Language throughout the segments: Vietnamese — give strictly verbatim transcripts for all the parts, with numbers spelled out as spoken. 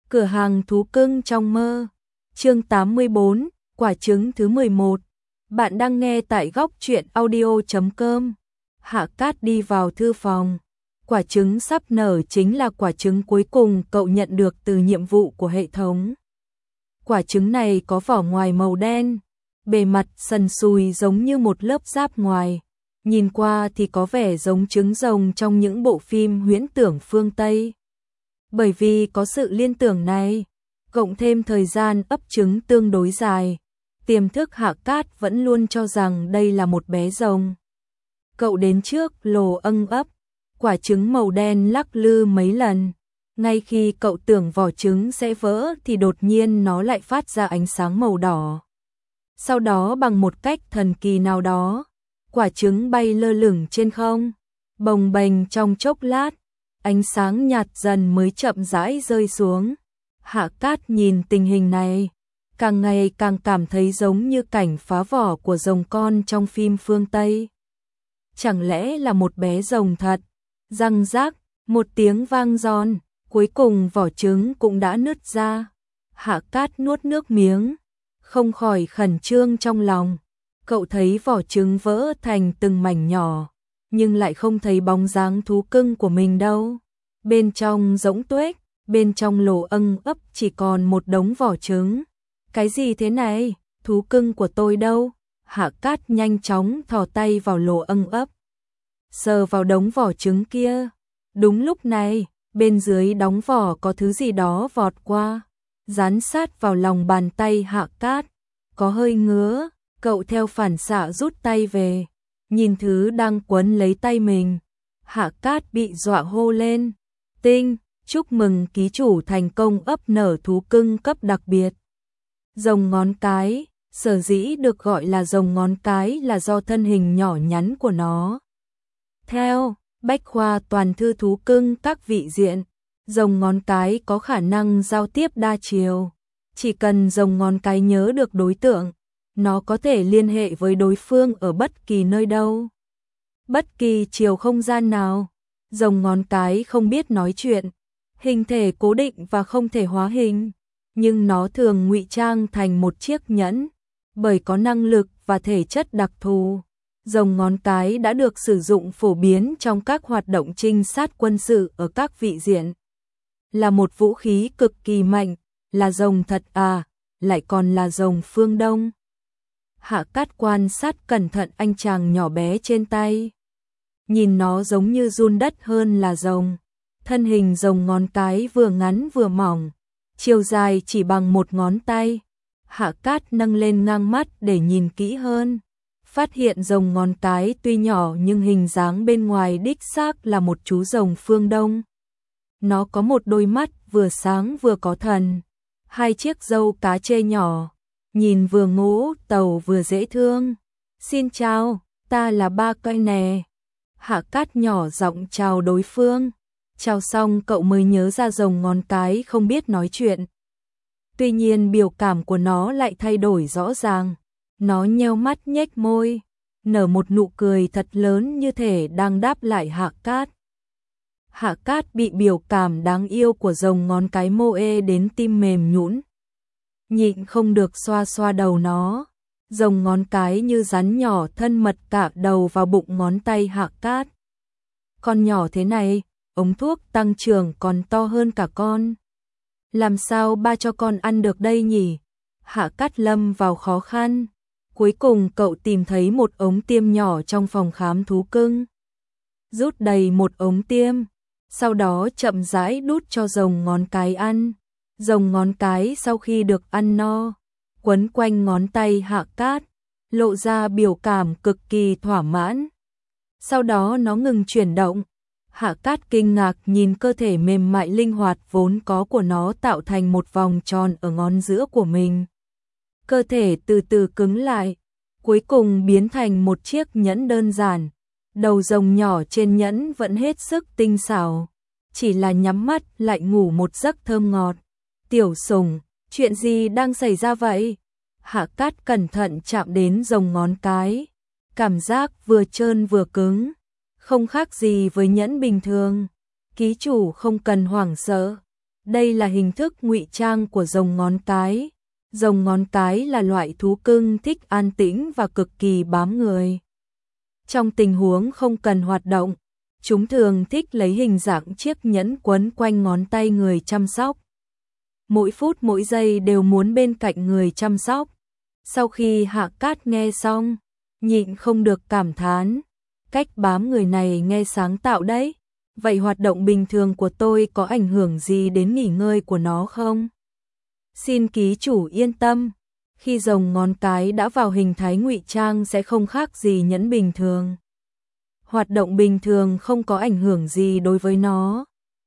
Cửa hàng thú cưng trong mơ. Chương tám mươi bốn, quả trứng thứ mười một. Bạn đang nghe tại góc truyện audio chấm com. Hạ Cát đi vào thư phòng. Quả trứng sắp nở chính là quả trứng cuối cùng cậu nhận được từ nhiệm vụ của hệ thống. Quả trứng này có vỏ ngoài màu đen, bề mặt sần sùi giống như một lớp giáp ngoài. Nhìn qua thì có vẻ giống trứng rồng trong những bộ phim huyễn tưởng phương Tây. Bởi vì có sự liên tưởng này, cộng thêm thời gian ấp trứng tương đối dài, tiềm thức Hạ Cát vẫn luôn cho rằng đây là một bé rồng. Cậu đến trước lồ âng ấp, quả trứng màu đen lắc lư mấy lần. Ngay khi cậu tưởng vỏ trứng sẽ vỡ thì đột nhiên nó lại phát ra ánh sáng màu đỏ. Sau đó bằng một cách thần kỳ nào đó, quả trứng bay lơ lửng trên không, bồng bềnh trong chốc lát, ánh sáng nhạt dần mới chậm rãi rơi xuống. Hạ Cát nhìn tình hình này, càng ngày càng cảm thấy giống như cảnh phá vỏ của rồng con trong phim phương Tây. Chẳng lẽ là một bé rồng thật? Răng rác, một tiếng vang giòn, cuối cùng vỏ trứng cũng đã nứt ra. Hạ Cát nuốt nước miếng, không khỏi khẩn trương trong lòng. Cậu thấy vỏ trứng vỡ thành từng mảnh nhỏ, nhưng lại không thấy bóng dáng thú cưng của mình đâu. Bên trong rỗng tuếch, bên trong lỗ âng ấp chỉ còn một đống vỏ trứng. Cái gì thế này? Thú cưng của tôi đâu? Hạ Cát nhanh chóng thò tay vào lỗ âng ấp, sờ vào đống vỏ trứng kia. Đúng lúc này, bên dưới đóng vỏ có thứ gì đó vọt qua, dán sát vào lòng bàn tay Hạ Cát. Có hơi ngứa, cậu theo phản xạ rút tay về, nhìn thứ đang quấn lấy tay mình. Hạ Cát bị dọa hô lên. Tinh, chúc mừng ký chủ thành công ấp nở thú cưng cấp đặc biệt. Rồng ngón cái, sở dĩ được gọi là rồng ngón cái là do thân hình nhỏ nhắn của nó. Theo Bách khoa toàn thư thú cưng các vị diện, rồng ngón cái có khả năng giao tiếp đa chiều. Chỉ cần rồng ngón cái nhớ được đối tượng, nó có thể liên hệ với đối phương ở bất kỳ nơi đâu, bất kỳ chiều không gian nào. Rồng ngón cái không biết nói chuyện, hình thể cố định và không thể hóa hình, nhưng nó thường ngụy trang thành một chiếc nhẫn. Bởi có năng lực và thể chất đặc thù, rồng ngón cái đã được sử dụng phổ biến trong các hoạt động trinh sát quân sự ở các vị diện. Là một vũ khí cực kỳ mạnh, là rồng thật à, lại còn là rồng phương Đông. Hạ Cát quan sát cẩn thận anh chàng nhỏ bé trên tay. Nhìn nó giống như giun đất hơn là rồng. Thân hình rồng ngón cái vừa ngắn vừa mỏng, chiều dài chỉ bằng một ngón tay. Hạ Cát nâng lên ngang mắt để nhìn kỹ hơn, phát hiện rồng ngón cái tuy nhỏ nhưng hình dáng bên ngoài đích xác là một chú rồng phương Đông. Nó có một đôi mắt vừa sáng vừa có thần, hai chiếc râu cá trê nhỏ, nhìn vừa ngố tàu vừa dễ thương. Xin chào, ta là Ba Cây nè. Hạ Cát nhỏ giọng chào đối phương. Chào xong cậu mới nhớ ra rồng ngón cái không biết nói chuyện. Tuy nhiên biểu cảm của nó lại thay đổi rõ ràng. Nó nheo mắt nhếch môi, nở một nụ cười thật lớn như thể đang đáp lại Hạ Cát. Hạ Cát bị biểu cảm đáng yêu của rồng ngón cái mô ê đến tim mềm nhũn, nhịn không được xoa xoa đầu nó. Rồng ngón cái như rắn nhỏ thân mật cả đầu vào bụng ngón tay Hạ Cát. Con nhỏ thế này, ống thuốc tăng trưởng còn to hơn cả con. Làm sao ba cho con ăn được đây nhỉ? Hạ Cát lâm vào khó khăn. Cuối cùng cậu tìm thấy một ống tiêm nhỏ trong phòng khám thú cưng. Rút đầy một ống tiêm, sau đó chậm rãi đút cho rồng ngón cái ăn. Rồng ngón cái sau khi được ăn no, quấn quanh ngón tay Hạ Cát, lộ ra biểu cảm cực kỳ thỏa mãn. Sau đó nó ngừng chuyển động. Hạ Cát kinh ngạc nhìn cơ thể mềm mại linh hoạt vốn có của nó tạo thành một vòng tròn ở ngón giữa của mình. Cơ thể từ từ cứng lại, cuối cùng biến thành một chiếc nhẫn đơn giản. Đầu rồng nhỏ trên nhẫn vẫn hết sức tinh xảo, chỉ là nhắm mắt lại ngủ một giấc thơm ngọt. Tiểu sủng, chuyện gì đang xảy ra vậy? Hạ Cát cẩn thận chạm đến rồng ngón cái, cảm giác vừa trơn vừa cứng, không khác gì với nhẫn bình thường. Ký chủ không cần hoảng sợ, Đây là hình thức ngụy trang của rồng ngón cái. Rồng ngón cái là loại thú cưng thích an tĩnh và cực kỳ bám người. Trong tình huống không cần hoạt động, chúng thường thích lấy hình dạng chiếc nhẫn quấn quanh ngón tay người chăm sóc. Mỗi phút mỗi giây đều muốn bên cạnh người chăm sóc. Sau khi Hạ Cát nghe xong, nhịn không được cảm thán, cách bám người này nghe sáng tạo đấy. Vậy hoạt động bình thường của tôi có ảnh hưởng gì đến nghỉ ngơi của nó không? Xin ký chủ yên tâm, khi rồng ngón cái đã vào hình thái ngụy trang sẽ không khác gì nhẫn bình thường. Hoạt động bình thường không có ảnh hưởng gì đối với nó.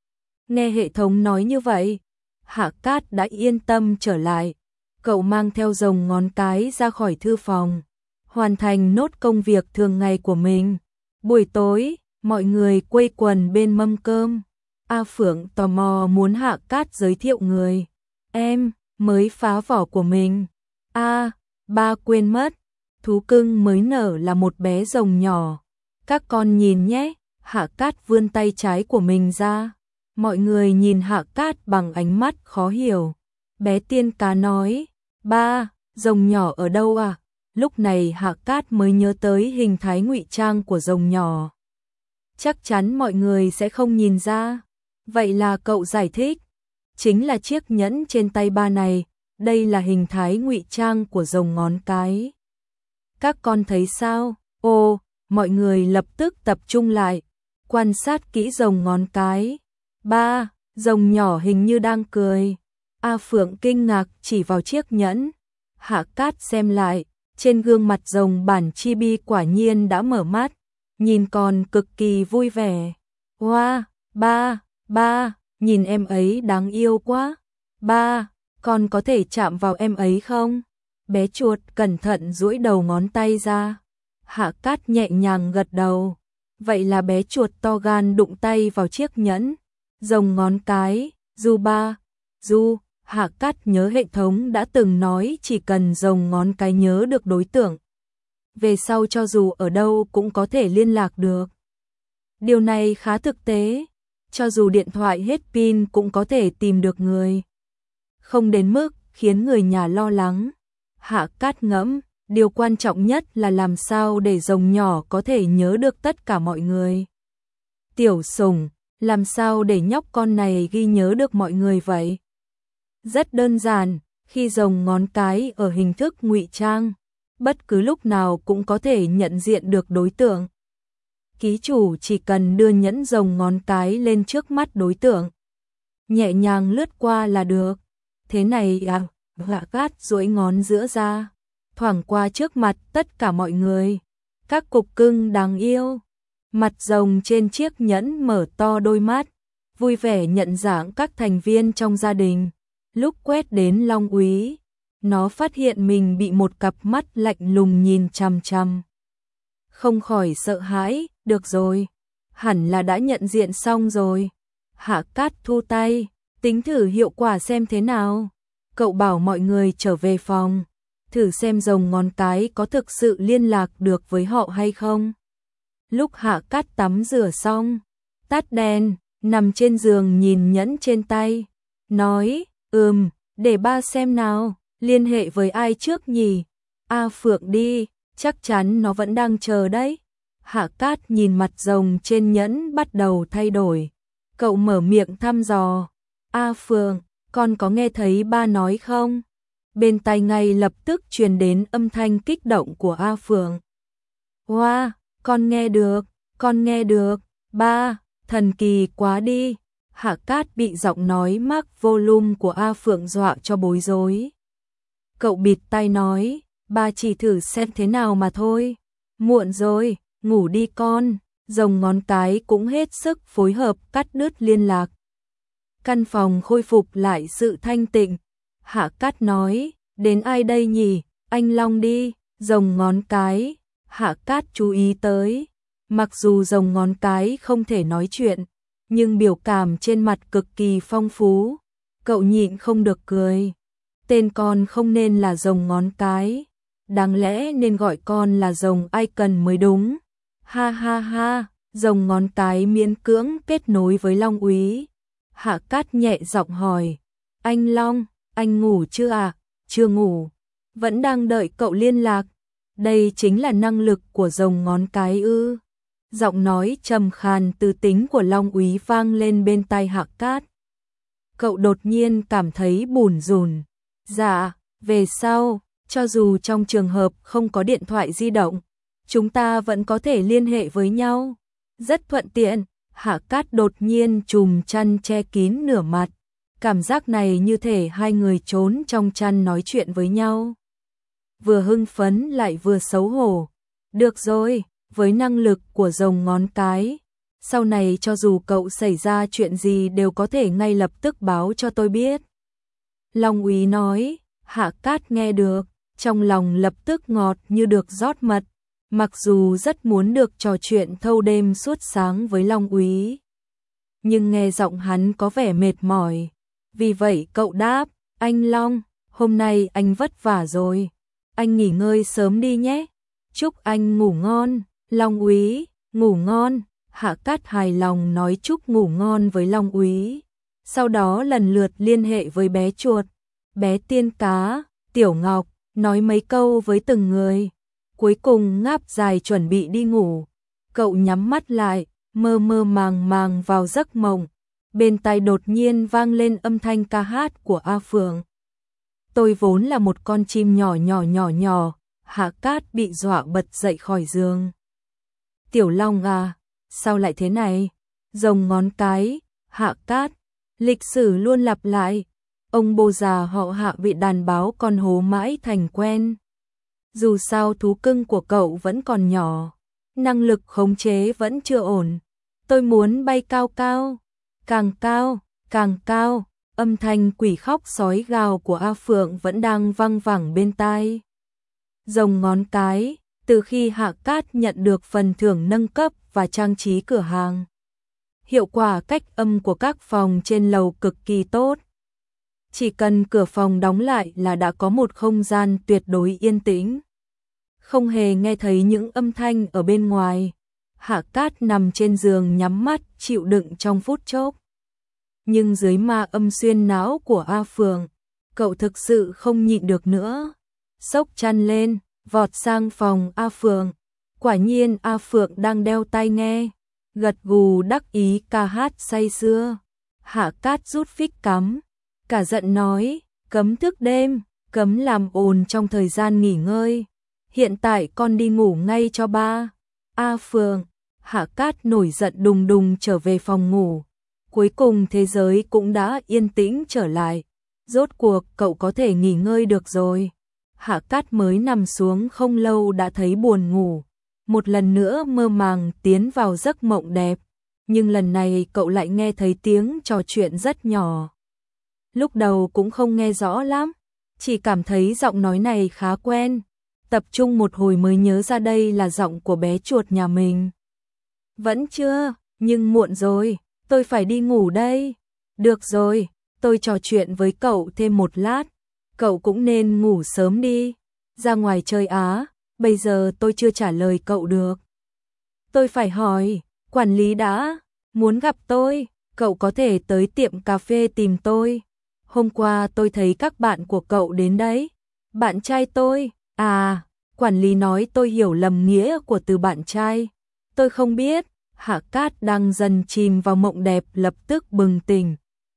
Nghe hệ thống nói như vậy, Hạ Cát đã yên tâm trở lại. Cậu mang theo rồng ngón cái ra khỏi thư phòng, hoàn thành nốt công việc thường ngày của mình. Buổi tối, mọi người quây quần bên mâm cơm. A Phượng tò mò muốn Hạ Cát giới thiệu người em mới phá vỏ của mình. A, à, ba quên mất, thú cưng mới nở là một bé rồng nhỏ. Các con nhìn nhé. Hạ Cát vươn tay trái của mình ra. Mọi người nhìn Hạ Cát bằng ánh mắt khó hiểu. Bé tiên cá nói, ba, rồng nhỏ ở đâu à? Lúc này Hạ Cát mới nhớ tới hình thái ngụy trang của rồng nhỏ. Chắc chắn mọi người sẽ không nhìn ra. Vậy là cậu giải thích. Chính là chiếc nhẫn trên tay ba này. Đây là hình thái ngụy trang của rồng ngón cái. Các con thấy sao? Ồ, mọi người lập tức tập trung lại, quan sát kỹ rồng ngón cái. Ba, rồng nhỏ hình như đang cười. A Phượng kinh ngạc chỉ vào chiếc nhẫn. Hạ Cát xem lại, trên gương mặt rồng bản chibi quả nhiên đã mở mắt, nhìn còn cực kỳ vui vẻ. Wow, ba, ba, nhìn em ấy đáng yêu quá. Ba, con có thể chạm vào em ấy không? Bé chuột cẩn thận duỗi đầu ngón tay ra. Hạ Cát nhẹ nhàng gật đầu. Vậy là bé chuột to gan đụng tay vào chiếc nhẫn rồng ngón cái. Du ba, du, Hạ Cát nhớ hệ thống đã từng nói chỉ cần rồng ngón cái nhớ được đối tượng, về sau cho dù ở đâu cũng có thể liên lạc được. Điều này khá thực tế, cho dù điện thoại hết pin cũng có thể tìm được người. Không đến mức khiến người nhà lo lắng. Hạ Cát ngẫm, điều quan trọng nhất là làm sao để rồng nhỏ có thể nhớ được tất cả mọi người. Tiểu Sùng, làm sao để nhóc con này ghi nhớ được mọi người vậy? Rất đơn giản, khi rồng ngón cái ở hình thức ngụy trang, bất cứ lúc nào cũng có thể nhận diện được đối tượng. Ký chủ chỉ cần đưa nhẫn rồng ngón cái lên trước mắt đối tượng, nhẹ nhàng lướt qua là được. Thế này à? Hạ Cát duỗi ngón giữa ra, thoảng qua trước mặt tất cả mọi người. Các cục cưng đáng yêu. Mặt rồng trên chiếc nhẫn mở to đôi mắt, vui vẻ nhận dạng các thành viên trong gia đình. Lúc quét đến Long Úy, nó phát hiện mình bị một cặp mắt lạnh lùng nhìn chằm chằm. Không khỏi sợ hãi, được rồi, hẳn là đã nhận diện xong rồi. Hạ Cát thu tay, tính thử hiệu quả xem thế nào. Cậu bảo mọi người trở về phòng, thử xem rồng ngón cái có thực sự liên lạc được với họ hay không. Lúc Hạ Cát tắm rửa xong, tắt đèn, nằm trên giường nhìn nhẫn trên tay, nói, ừm, để ba xem nào, liên hệ với ai trước nhỉ? A Phượng đi, chắc chắn nó vẫn đang chờ đấy. Hạ Cát nhìn mặt rồng trên nhẫn bắt đầu thay đổi. Cậu mở miệng thăm dò, A Phượng, con có nghe thấy ba nói không? Bên tai ngay lập tức truyền đến âm thanh kích động của A Phượng. Wow, con nghe được, con nghe được, ba, thần kỳ quá đi. Hạ Cát bị giọng nói max volume của A Phượng dọa cho bối rối. Cậu bịt tai nói, ba chỉ thử xem thế nào mà thôi. Muộn rồi, ngủ đi con. Rồng ngón cái cũng hết sức phối hợp cắt đứt liên lạc. Căn phòng khôi phục lại sự thanh tịnh. Hạ Cát nói, đến ai đây nhỉ? Anh Long đi. Rồng ngón cái. Hạ Cát chú ý tới. Mặc dù rồng ngón cái không thể nói chuyện, nhưng biểu cảm trên mặt cực kỳ phong phú. Cậu nhịn không được cười. Tên con không nên là rồng ngón cái, đáng lẽ nên gọi con là rồng Icon mới đúng. Ha ha ha, rồng ngón cái miễn cưỡng kết nối với Long Úy. Hạ Cát nhẹ giọng hỏi, anh Long, anh ngủ chưa à? Chưa ngủ, vẫn đang đợi cậu liên lạc. Đây chính là năng lực của rồng ngón cái ư? Giọng nói trầm khàn tư tính của Long Úy vang lên bên tai Hạ Cát. Cậu đột nhiên cảm thấy bủn rủn. Dạ, về sau, cho dù trong trường hợp không có điện thoại di động, chúng ta vẫn có thể liên hệ với nhau. Rất thuận tiện. Hạ Cát đột nhiên chùm chăn che kín nửa mặt. Cảm giác này như thể hai người trốn trong chăn nói chuyện với nhau. Vừa hưng phấn lại vừa xấu hổ. Được rồi, với năng lực của rồng ngón cái, sau này cho dù cậu xảy ra chuyện gì đều có thể ngay lập tức báo cho tôi biết. Long Úy nói. Hạ Cát nghe được, trong lòng lập tức ngọt như được rót mật. Mặc dù rất muốn được trò chuyện thâu đêm suốt sáng với Long Úy, nhưng nghe giọng hắn có vẻ mệt mỏi. Vì vậy cậu đáp, anh Long, hôm nay anh vất vả rồi. Anh nghỉ ngơi sớm đi nhé. Chúc anh ngủ ngon. Long Úy, ngủ ngon. Hạ Cát hài lòng nói chúc ngủ ngon với Long Úy. Sau đó lần lượt liên hệ với bé chuột, bé tiên cá, Tiểu Ngọc, nói mấy câu với từng người. Cuối cùng ngáp dài chuẩn bị đi ngủ. Cậu nhắm mắt lại, mơ mơ màng màng vào giấc mộng. Bên tai đột nhiên vang lên âm thanh ca hát của A Phượng. Tôi vốn là một con chim nhỏ nhỏ nhỏ nhỏ. Hạ Cát bị dọa bật dậy khỏi giường. Tiểu Long à, sao lại thế này? Rồng ngón cái, Hạ Cát. Lịch sử luôn lặp lại. Ông bố già họ Hạ bị đàn báo con hố mãi thành quen. Dù sao thú cưng của cậu vẫn còn nhỏ, năng lực khống chế vẫn chưa ổn. Tôi muốn bay cao cao, càng cao, càng cao. Âm thanh quỷ khóc sói gào của A Phượng vẫn đang vang vẳng bên tai. Rồng ngón cái, từ khi Hạ Cát nhận được phần thưởng nâng cấp và trang trí cửa hàng, hiệu quả cách âm của các phòng trên lầu cực kỳ tốt. Chỉ cần cửa phòng đóng lại là đã có một không gian tuyệt đối yên tĩnh, không hề nghe thấy những âm thanh ở bên ngoài. Hạ Cát nằm trên giường nhắm mắt chịu đựng trong phút chốc. Nhưng dưới ma âm xuyên não của A Phượng, cậu thực sự không nhịn được nữa. Xốc chăn lên, vọt sang phòng A Phượng. Quả nhiên A Phượng đang đeo tai nghe, gật gù đắc ý ca hát say sưa. Hạ Cát rút phích cắm, cả giận nói, cấm thức đêm, cấm làm ồn trong thời gian nghỉ ngơi. Hiện tại con đi ngủ ngay cho ba. A Phượng. Hạ Cát nổi giận đùng đùng trở về phòng ngủ. Cuối cùng thế giới cũng đã yên tĩnh trở lại. Rốt cuộc cậu có thể nghỉ ngơi được rồi. Hạ Cát mới nằm xuống không lâu đã thấy buồn ngủ. Một lần nữa mơ màng tiến vào giấc mộng đẹp. Nhưng lần này cậu lại nghe thấy tiếng trò chuyện rất nhỏ. Lúc đầu cũng không nghe rõ lắm, chỉ cảm thấy giọng nói này khá quen. Tập trung một hồi mới nhớ ra đây là giọng của bé chuột nhà mình. Vẫn chưa, nhưng muộn rồi, tôi phải đi ngủ đây. Được rồi, tôi trò chuyện với cậu thêm một lát. Cậu cũng nên ngủ sớm đi. Ra ngoài chơi á, bây giờ tôi chưa trả lời cậu được. Tôi phải hỏi, quản lý đã muốn gặp tôi, cậu có thể tới tiệm cà phê tìm tôi. Hôm qua tôi thấy các bạn của cậu đến đấy. Bạn trai tôi, à, quản lý nói tôi hiểu lầm nghĩa của từ bạn trai. Tôi không biết. Hạ Cát đang dần chìm vào mộng đẹp lập tức bừng tỉnh.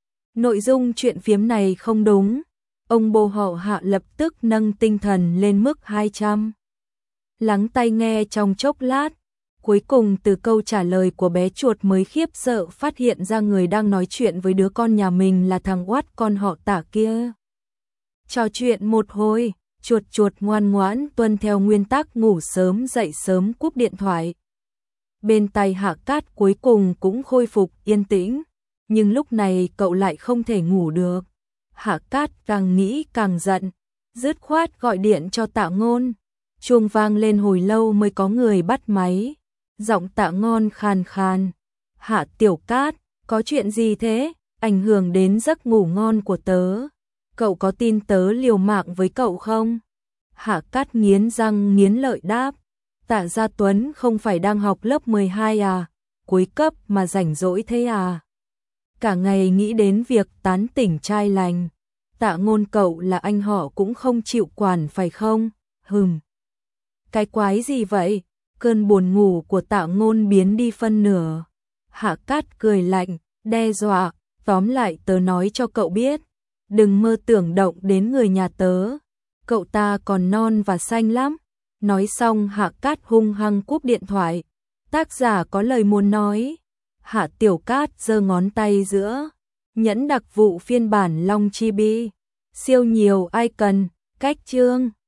Nội dung chuyện phiếm này không đúng. Ông bố họ Hạ lập tức nâng tinh thần lên mức hai trăm. Lắng tai nghe trong chốc lát. Cuối cùng từ câu trả lời của bé chuột mới khiếp sợ phát hiện ra người đang nói chuyện với đứa con nhà mình là thằng oát con họ Tả kia. Trò chuyện một hồi, chuột chuột ngoan ngoãn tuân theo nguyên tắc ngủ sớm dậy sớm cúp điện thoại. Bên tai Hạ Cát cuối cùng cũng khôi phục yên tĩnh, nhưng lúc này cậu lại không thể ngủ được. Hạ Cát càng nghĩ càng giận, dứt khoát gọi điện cho Tạ Ngôn. Chuông vang lên hồi lâu mới có người bắt máy. Giọng Tạ Ngôn khàn khàn. Hạ Tiểu Cát, có chuyện gì thế? Ảnh hưởng đến giấc ngủ ngon của tớ. Cậu có tin tớ liều mạng với cậu không? Hạ Cát nghiến răng nghiến lợi đáp. Tạ Gia Tuấn không phải đang học lớp mười hai à? Cuối cấp mà rảnh rỗi thế à? cả ngày nghĩ đến việc tán tỉnh trai lành. Tạ Ngôn cậu là anh họ cũng không chịu quản phải không? Hừm. Cái quái gì vậy? Cơn buồn ngủ của Tạ Ngôn biến đi phân nửa. Hạ Cát cười lạnh, đe dọa, tóm lại tớ nói cho cậu biết, đừng mơ tưởng động đến người nhà tớ, cậu ta còn non và xanh lắm. Nói xong Hạ Cát hung hăng cúp điện thoại. Tác giả có lời muốn nói. Hạ Tiểu Cát giơ ngón tay giữa, nhẫn đặc vụ phiên bản Long Chibi. Siêu nhiều icon, cách chương.